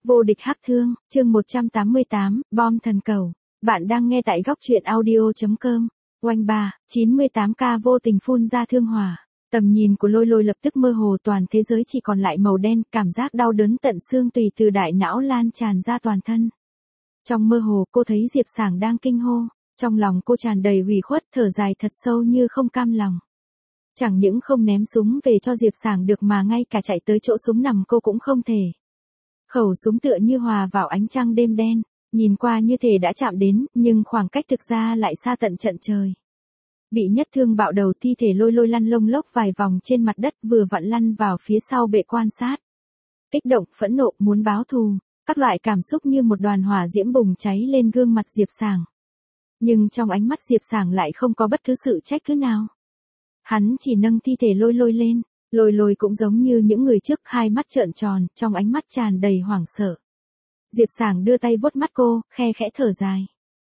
Vô địch hắc thương, chương 188, bom thần cầu. Bạn đang nghe tại góc truyện audio.com. Oanh 98k vô tình phun ra thương hỏa. Tầm nhìn của Lôi Lôi lập tức mơ hồ, toàn thế giới chỉ còn lại màu đen, cảm giác đau đớn tận xương tùy từ đại não lan tràn ra toàn thân. Trong mơ hồ cô thấy Diệp Sảng đang kinh hô, trong lòng cô tràn đầy ủy khuất, thở dài thật sâu như không cam lòng. Chẳng những không ném súng về cho Diệp Sảng được mà ngay cả chạy tới chỗ súng nằm cô cũng không thể. Khẩu súng tựa như hòa vào ánh trăng đêm đen, nhìn qua như thể đã chạm đến, nhưng khoảng cách thực ra lại xa tận trận trời. Bị nhất thương bạo đầu, thi thể Lôi Lôi lăn lông lốc vài vòng trên mặt đất, vừa vặn lăn vào phía sau bệ quan sát. Kích động, phẫn nộ, muốn báo thù, các loại cảm xúc như một đoàn hỏa diễm bùng cháy lên gương mặt Diệp Sảng. Nhưng trong ánh mắt Diệp Sảng lại không có bất cứ sự trách cứ nào. Hắn chỉ nâng thi thể Lôi Lôi lên. Lôi Lôi cũng giống như những người trước, hai mắt trợn tròn, trong ánh mắt tràn đầy hoảng sợ. Diệp Sảng đưa tay vuốt mắt cô, khe khẽ thở dài.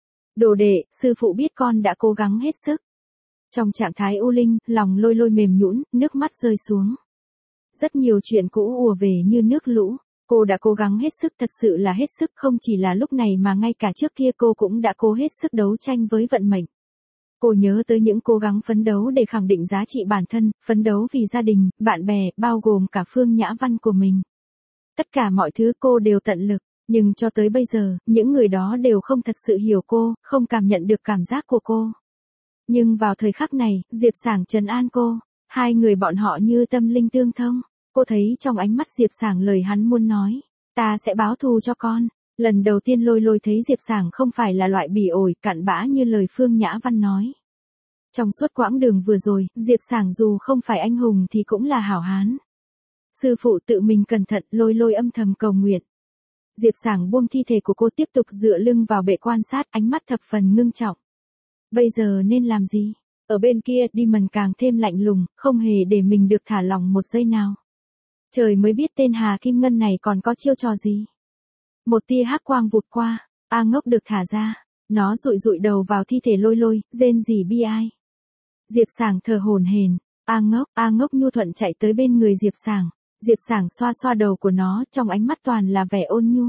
Đồ đệ, sư phụ biết con đã cố gắng hết sức. Trong trạng thái u linh, lòng Lôi Lôi mềm nhũn, nước mắt rơi xuống. Rất nhiều chuyện cũ ùa về như nước lũ. Cô đã cố gắng hết sức, thật sự là hết sức, không chỉ là lúc này mà ngay cả trước kia cô cũng đã cố hết sức đấu tranh với vận mệnh. Cô nhớ tới những cố gắng phấn đấu để khẳng định giá trị bản thân, phấn đấu vì gia đình, bạn bè, bao gồm cả Phương Nhã Văn của mình. Tất cả mọi thứ cô đều tận lực, nhưng cho tới bây giờ, những người đó đều không thật sự hiểu cô, không cảm nhận được cảm giác của cô. Nhưng vào thời khắc này, Diệp Sảng trấn an cô, hai người bọn họ như tâm linh tương thông. Cô thấy trong ánh mắt Diệp Sảng lời hắn muốn nói, ta sẽ báo thù cho con. Lần đầu tiên Lôi Lôi thấy Diệp Sảng không phải là loại bỉ ổi, cặn bã như lời Phương Nhã Văn nói. Trong suốt quãng đường vừa rồi, Diệp Sảng dù không phải anh hùng thì cũng là hảo hán. Sư phụ tự mình cẩn thận, Lôi Lôi âm thầm cầu nguyện. Diệp Sảng buông thi thể của cô, tiếp tục dựa lưng vào bệ quan sát, ánh mắt thập phần ngưng trọng. Bây giờ nên làm gì? Ở bên kia, Demon càng thêm lạnh lùng, không hề để mình được thả lỏng một giây nào. Trời mới biết tên Hà Kim Ngân này còn có chiêu trò gì. Một tia hắc quang vụt qua, A Ngốc được thả ra, nó dụi dụi đầu vào thi thể Lôi Lôi, rên rỉ bi ai. Diệp Sảng thở hổn hển, A Ngốc nhu thuận chạy tới bên người Diệp Sảng. Diệp Sảng xoa xoa đầu của nó, trong ánh mắt toàn là vẻ ôn nhu.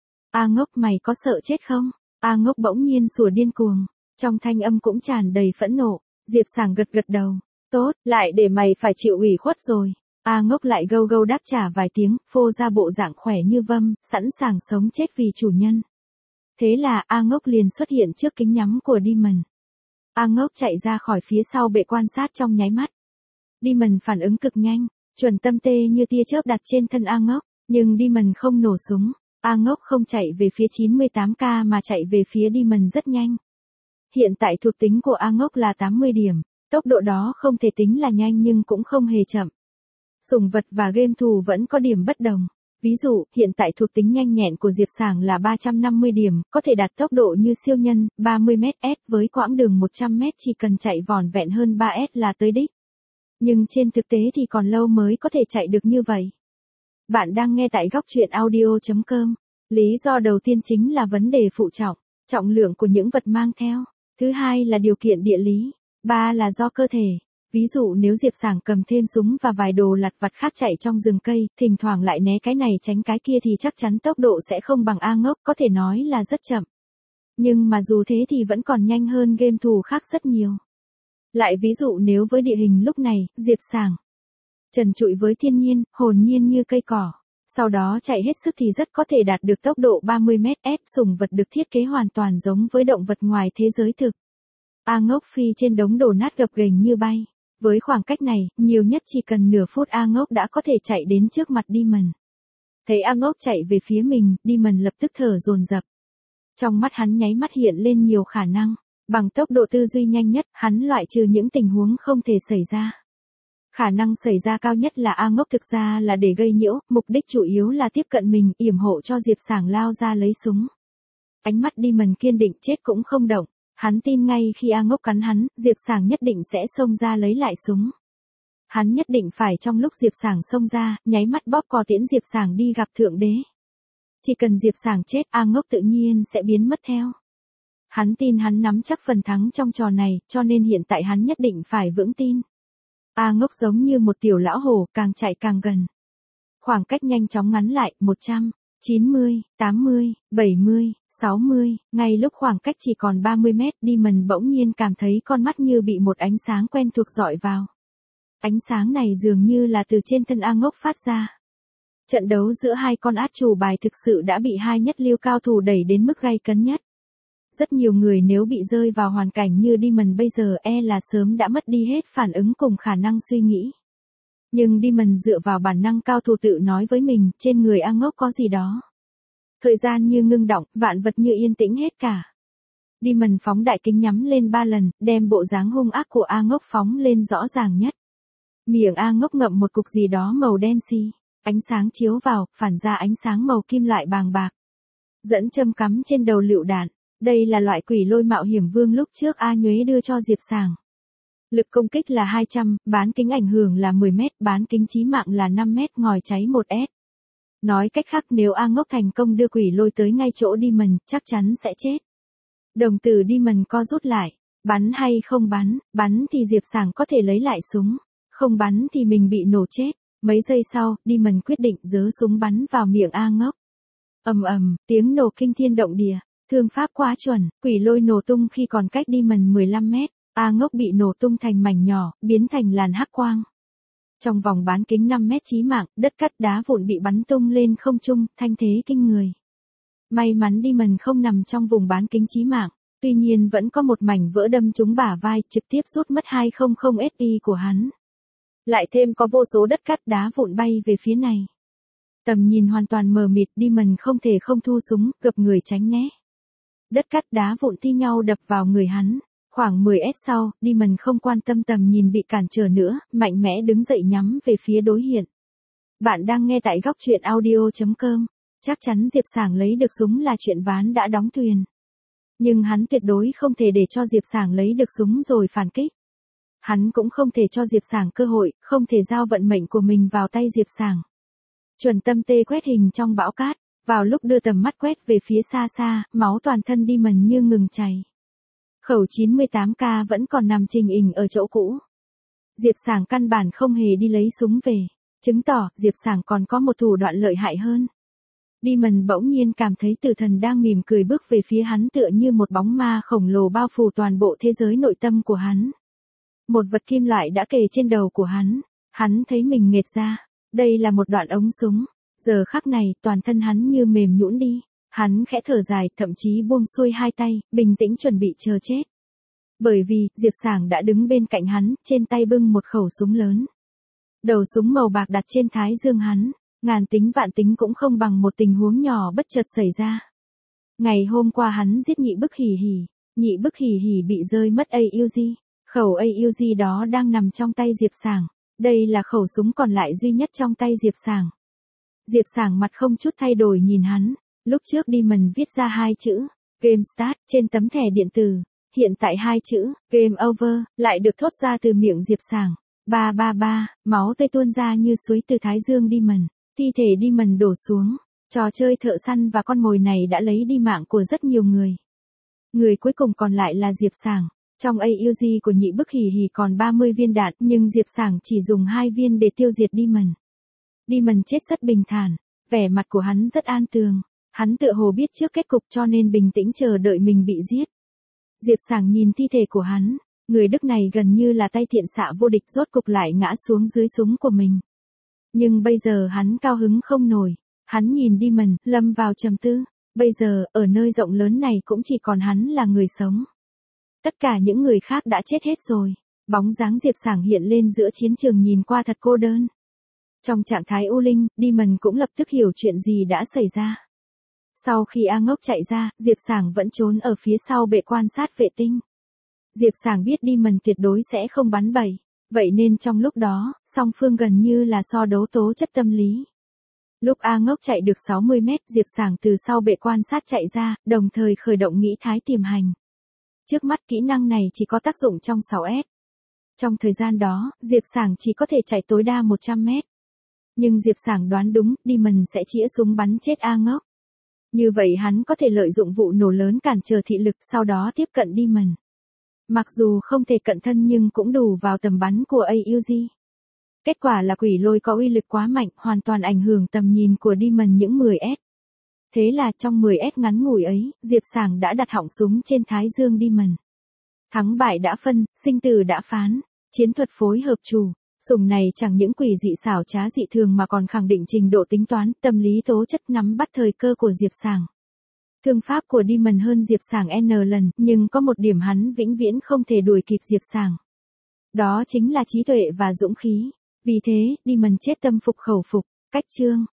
A Ngốc, mày có sợ chết không? A Ngốc bỗng nhiên sủa điên cuồng, trong thanh âm cũng tràn đầy phẫn nộ. Diệp Sảng gật gật đầu, tốt, lại để mày phải chịu ủy khuất rồi. A Ngốc lại gâu gâu đáp trả vài tiếng, phô ra bộ dạng khỏe như vâm, sẵn sàng sống chết vì chủ nhân. Thế là A Ngốc liền xuất hiện trước kính nhắm của Demon. A Ngốc chạy ra khỏi phía sau bệ quan sát trong nháy mắt. Demon phản ứng cực nhanh, chuẩn tâm tê như tia chớp đặt trên thân A Ngốc, nhưng Demon không nổ súng. A Ngốc không chạy về phía 98k mà chạy về phía Demon rất nhanh. Hiện tại thuộc tính của A Ngốc là 80 điểm, tốc độ đó không thể tính là nhanh nhưng cũng không hề chậm. Sủng vật và game thủ vẫn có điểm bất đồng. Ví dụ, hiện tại thuộc tính nhanh nhẹn của Diệp Sảng là 350 điểm, có thể đạt tốc độ như siêu nhân, 30m/s với quãng đường 100m chỉ cần chạy vỏn vẹn hơn 3s là tới đích. Nhưng trên thực tế thì còn lâu mới có thể chạy được như vậy. Bạn đang nghe tại góc truyện audio.com. Lý do đầu tiên chính là vấn đề phụ trọng, trọng lượng của những vật mang theo. Thứ hai là điều kiện địa lý. Ba là do cơ thể. Ví dụ nếu Diệp Sảng cầm thêm súng và vài đồ lặt vặt khác chạy trong rừng cây, thỉnh thoảng lại né cái này tránh cái kia thì chắc chắn tốc độ sẽ không bằng A Ngốc, có thể nói là rất chậm. Nhưng mà dù thế thì vẫn còn nhanh hơn game thủ khác rất nhiều. Lại ví dụ nếu với địa hình lúc này, Diệp Sảng trần trụi với thiên nhiên, hồn nhiên như cây cỏ, sau đó chạy hết sức thì rất có thể đạt được tốc độ 30m/s. Sủng vật được thiết kế hoàn toàn giống với động vật ngoài thế giới thực. A Ngốc phi trên đống đổ nát gập ghềnh như bay. Với khoảng cách này, nhiều nhất chỉ cần nửa phút A Ngốc đã có thể chạy đến trước mặt Demon. Thấy A Ngốc chạy về phía mình, Demon lập tức thở dồn dập. Trong mắt hắn nháy mắt hiện lên nhiều khả năng. Bằng tốc độ tư duy nhanh nhất, hắn loại trừ những tình huống không thể xảy ra. Khả năng xảy ra cao nhất là A Ngốc thực ra là để gây nhiễu, mục đích chủ yếu là tiếp cận mình, yểm hộ cho Diệp Sảng lao ra lấy súng. Ánh mắt Demon kiên định, chết cũng không động. Hắn tin ngay khi A Ngốc cắn hắn, Diệp Sảng nhất định sẽ xông ra lấy lại súng. Hắn nhất định phải trong lúc Diệp Sảng xông ra, nháy mắt bóp cò tiễn Diệp Sảng đi gặp Thượng Đế. Chỉ cần Diệp Sảng chết, A Ngốc tự nhiên sẽ biến mất theo. Hắn tin hắn nắm chắc phần thắng trong trò này, cho nên hiện tại hắn nhất định phải vững tin. A Ngốc giống như một tiểu lão hổ, càng chạy càng gần. Khoảng cách nhanh chóng ngắn lại, 100, 90, 80, 70, 60, ngay lúc khoảng cách chỉ còn 30 mét, Demon bỗng nhiên cảm thấy con mắt như bị một ánh sáng quen thuộc dọi vào. Ánh sáng này dường như là từ trên thân A Ngốc phát ra. Trận đấu giữa hai con át chủ bài thực sự đã bị hai nhất lưu cao thủ đẩy đến mức gay cấn nhất. Rất nhiều người nếu bị rơi vào hoàn cảnh như Demon bây giờ là sớm đã mất đi hết phản ứng cùng khả năng suy nghĩ. Nhưng Demon dựa vào bản năng cao thủ tự nói với mình, trên người A Ngốc có gì đó. Thời gian như ngưng đọng, vạn vật như yên tĩnh hết cả. Demon phóng đại kính nhắm lên 3 lần, đem bộ dáng hung ác của A Ngốc phóng lên rõ ràng nhất. Miệng A Ngốc ngậm một cục gì đó màu đen xi. Ánh sáng chiếu vào, phản ra ánh sáng màu kim loại bàng bạc. Dẫn châm cắm trên đầu lựu đạn. Đây là loại quỷ lôi mạo hiểm vương lúc trước A Nhuế đưa cho Diệp Sàng. Lực công kích là 200, bán kính ảnh hưởng là 10 mét, bán kính chí mạng là 5 mét, ngòi cháy 1S. Nói cách khác nếu A Ngốc thành công đưa quỷ lôi tới ngay chỗ Demon, chắc chắn sẽ chết. Đồng tử Demon co rút lại. Bắn hay không bắn, bắn thì Diệp Sàng có thể lấy lại súng. Không bắn thì mình bị nổ chết. Mấy giây sau, Demon quyết định giơ súng bắn vào miệng A Ngốc. Ầm ầm, tiếng nổ kinh thiên động địa. Thương pháp quá chuẩn, quỷ lôi nổ tung khi còn cách Demon 15 mét. A Ngốc bị nổ tung thành mảnh nhỏ, biến thành làn hắc quang. Trong vòng bán kính 5 mét chí mạng, đất cát đá vụn bị bắn tung lên không trung, thanh thế kinh người. May mắn Demon không nằm trong vùng bán kính chí mạng, tuy nhiên vẫn có một mảnh vỡ đâm trúng bả vai, trực tiếp rút mất 200 SI của hắn. Lại thêm có vô số đất cát đá vụn bay về phía này. Tầm nhìn hoàn toàn mờ mịt, Demon không thể không thu súng, gập người tránh né. Đất cát đá vụn thi nhau đập vào người hắn. Khoảng 10s sau, Demon không quan tâm tầm nhìn bị cản trở nữa, mạnh mẽ đứng dậy nhắm về phía đối diện. Bạn đang nghe tại góc truyện audio.com. Chắc chắn Diệp Sàng lấy được súng là chuyện ván đã đóng thuyền. Nhưng hắn tuyệt đối không thể để cho Diệp Sàng lấy được súng rồi phản kích. Hắn cũng không thể cho Diệp Sàng cơ hội, không thể giao vận mệnh của mình vào tay Diệp Sàng. Chuẩn tâm tê quét hình trong bão cát, vào lúc đưa tầm mắt quét về phía xa xa, máu toàn thân Demon như ngừng chảy. Khẩu 98K vẫn còn nằm trình hình ở chỗ cũ. Diệp Sàng căn bản không hề đi lấy súng về, chứng tỏ Diệp Sàng còn có một thủ đoạn lợi hại hơn. Demon bỗng nhiên cảm thấy tử thần đang mỉm cười bước về phía hắn tựa như một bóng ma khổng lồ bao phủ toàn bộ thế giới nội tâm của hắn. Một vật kim loại đã kề trên đầu của hắn thấy mình nghệt ra, đây là một đoạn ống súng, giờ khắc này toàn thân hắn như mềm nhũn đi. Hắn khẽ thở dài, thậm chí buông xuôi hai tay, bình tĩnh chuẩn bị chờ chết. Bởi vì, Diệp Sàng đã đứng bên cạnh hắn, trên tay bưng một khẩu súng lớn. Đầu súng màu bạc đặt trên thái dương hắn, ngàn tính vạn tính cũng không bằng một tình huống nhỏ bất chợt xảy ra. Ngày hôm qua hắn giết Nhị Bức Hỉ Hỉ, Nhị Bức Hỉ Hỉ bị rơi mất AUG, khẩu AUG đó đang nằm trong tay Diệp Sàng, đây là khẩu súng còn lại duy nhất trong tay Diệp Sàng. Diệp Sàng mặt không chút thay đổi nhìn hắn. Lúc trước Demon viết ra hai chữ, Game Start, trên tấm thẻ điện tử, hiện tại hai chữ, Game Over, lại được thốt ra từ miệng Diệp Sàng. 333, máu tươi tuôn ra như suối từ thái dương Demon, thi thể Demon đổ xuống, trò chơi thợ săn và con mồi này đã lấy đi mạng của rất nhiều người. Người cuối cùng còn lại là Diệp Sàng, trong AUG của Nhị Bức Hỉ Hỉ còn 30 viên đạn nhưng Diệp Sàng chỉ dùng 2 viên để tiêu diệt Demon. Demon chết rất bình thản, vẻ mặt của hắn rất an tường. Hắn tựa hồ biết trước kết cục cho nên bình tĩnh chờ đợi mình bị giết. Diệp Sàng nhìn thi thể của hắn, người Đức này gần như là tay thiện xạ vô địch rốt cục lại ngã xuống dưới súng của mình. Nhưng bây giờ hắn cao hứng không nổi, hắn nhìn Demon, lâm vào trầm tư, bây giờ, ở nơi rộng lớn này cũng chỉ còn hắn là người sống. Tất cả những người khác đã chết hết rồi, bóng dáng Diệp Sàng hiện lên giữa chiến trường nhìn qua thật cô đơn. Trong trạng thái u linh, Demon cũng lập tức hiểu chuyện gì đã xảy ra. Sau khi A Ngốc chạy ra, Diệp Sàng vẫn trốn ở phía sau bệ quan sát vệ tinh. Diệp Sàng biết Demon tuyệt đối sẽ không bắn bậy, vậy nên trong lúc đó, song phương gần như là so đấu tố chất tâm lý. Lúc A Ngốc chạy được 60 mét, Diệp Sàng từ sau bệ quan sát chạy ra, đồng thời khởi động nghĩ thái tiềm hành. Trước mắt kỹ năng này chỉ có tác dụng trong 6S. Trong thời gian đó, Diệp Sàng chỉ có thể chạy tối đa 100 mét. Nhưng Diệp Sàng đoán đúng, Demon sẽ chĩa súng bắn chết A Ngốc. Như vậy hắn có thể lợi dụng vụ nổ lớn cản trở thị lực sau đó tiếp cận Demon. Mặc dù không thể cận thân nhưng cũng đủ vào tầm bắn của AUG. Kết quả là quỷ lôi có uy lực quá mạnh, hoàn toàn ảnh hưởng tầm nhìn của Demon những 10S. Thế là trong 10S ngắn ngủi ấy, Diệp Sảng đã đặt họng súng trên thái dương Demon. Thắng bại đã phân, sinh tử đã phán, chiến thuật phối hợp chủ. Sủng này chẳng những quỷ dị xảo trá dị thường mà còn khẳng định trình độ tính toán, tâm lý tố chất nắm bắt thời cơ của Diệp Sảng. Thương pháp của Demon hơn Diệp Sảng N lần, nhưng có một điểm hắn vĩnh viễn không thể đuổi kịp Diệp Sảng. Đó chính là trí tuệ và dũng khí. Vì thế, Demon chết tâm phục khẩu phục. Cách chương